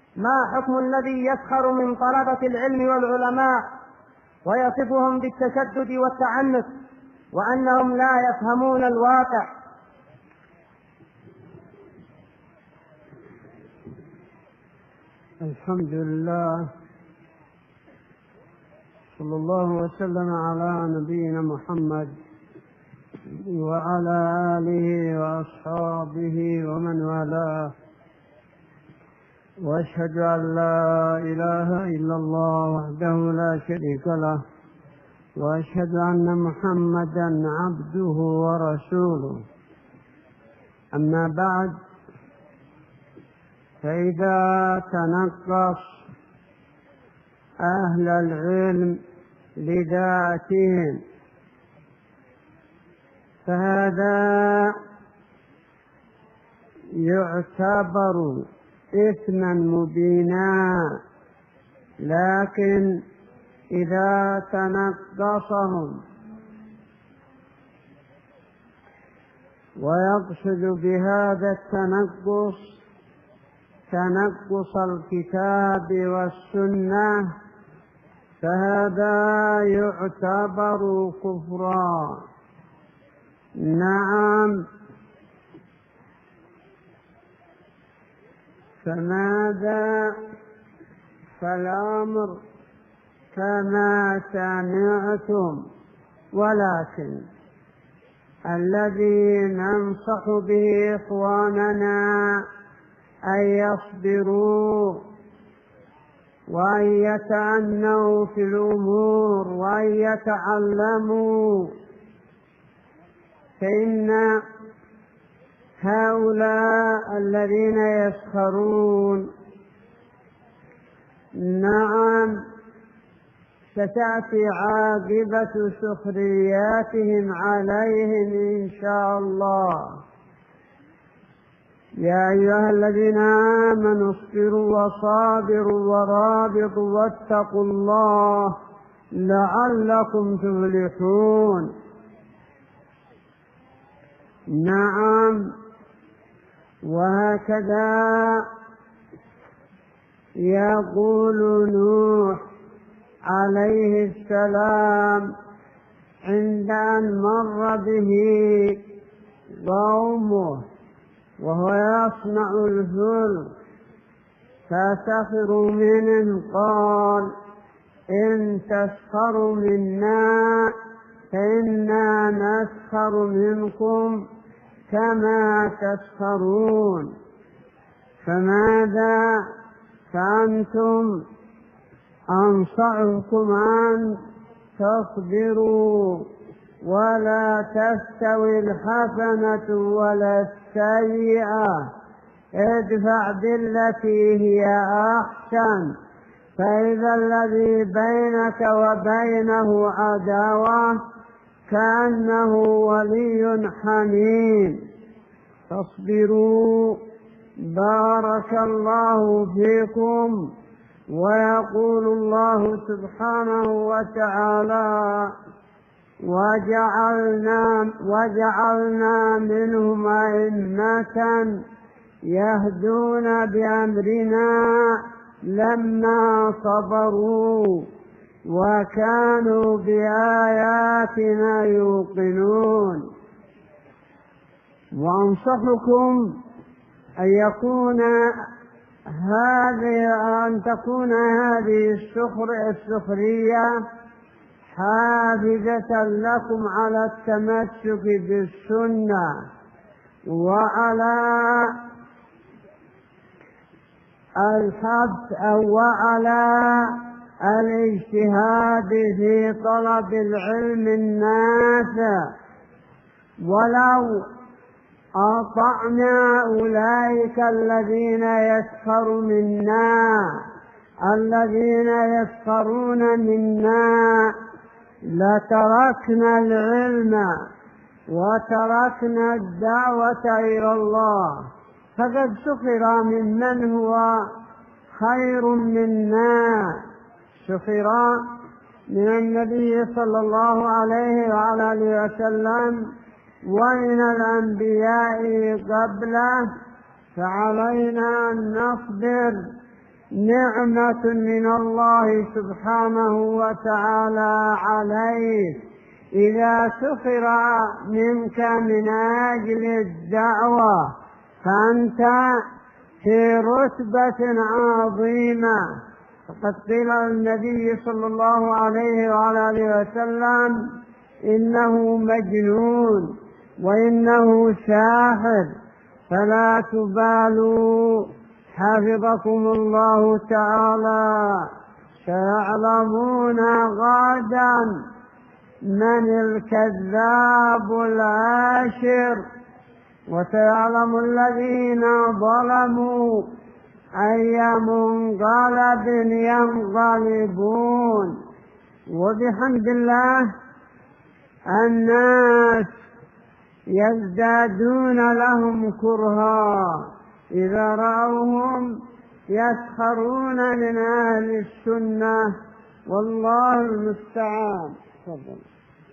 ما حكم الذي يسخر من طلبة العلم والعلماء ويصفهم بالتشدد والتعنت وأنهم لا يفهمون الواقع؟ الحمد لله، صلى الله وسلم على نبينا محمد وعلى آله وأصحابه ومن والاه، وأشهد أن لا إله إلا الله وحده لا شريك له، وأشهد أن محمدا عبده ورسوله. أما بعد، فإذا تنقص أهل العلم لذاتهم فهذا يعتبر إثما مبينا، لكن إذا تنقصهم ويقصد بهذا التنقص تنقص الكتاب والسنة فهذا يعتبر كفرا. نعم، فماذا؟ فالأمر كما سمعتم، ولكن الذي ننصح به إخواننا أن يصبروا وأن يتأنوا في الأمور وأن يتعلموا، فإن هؤلاء الذين يسخرون نعم ستأتي عاقبة سخرياتهم عليهم إن شاء الله. يا أيها الذين آمنوا اصبروا وصابروا ورابطوا واتقوا الله لعلكم تفلحون. نعم، وهكذا يقول نوح عليه السلام عند أن مر به قومه وهو يصنع الفلك فسخروا منه، قال إن تسخروا منا فإنا نسخر منكم كما تسخرون. فماذا؟ فأنتم أنصحكم أن تصبروا، ولا تستوي الحسنة ولا السيئة، ادفع بالتي هي أحسن، فإذا الذي بينك وبينه عداوة كأنه ولي حميم. فاصبروا بارك الله فيكم. ويقول الله سبحانه وتعالى وجعلنا منهم أئمة يهدون بأمرنا لما صبروا وكانوا بآياتنا يوقنون. وأنصحكم أن تكون هذه السخرية حافزة لكم على التمسك بالسنة وعلى الحث وعلى الاجتهاد في طلب العلم النافع. ولو أطعنا أولئك الذين يسخرون منا لتركنا العلم وتركنا الدعوة إلى الله. فقد سخر ممن هو خير منا، سخر من النبي صلى الله عليه وعلى آله وسلم ومن الأنبياء قبله، فعلينا أن نصبر نعمة من الله سبحانه وتعالى عليك إذا سخر منك من أجل الدعوة، فأنت في رتبة عظيمة. فقد قيل النبي صلى الله عليه وعلى آله وسلم إنه مجنون وإنه ساحر، فلا تبالوا حفظكم الله تعالى. سيعلمون غدا من الكذاب العاشر، وسيعلم الذين ظلموا أي منقلب ينقلبون. وبحمد الله الناس يزدادون لهم كرها إذا رأوهم يسخرون من أهل السنة، والله المستعان. تفضل.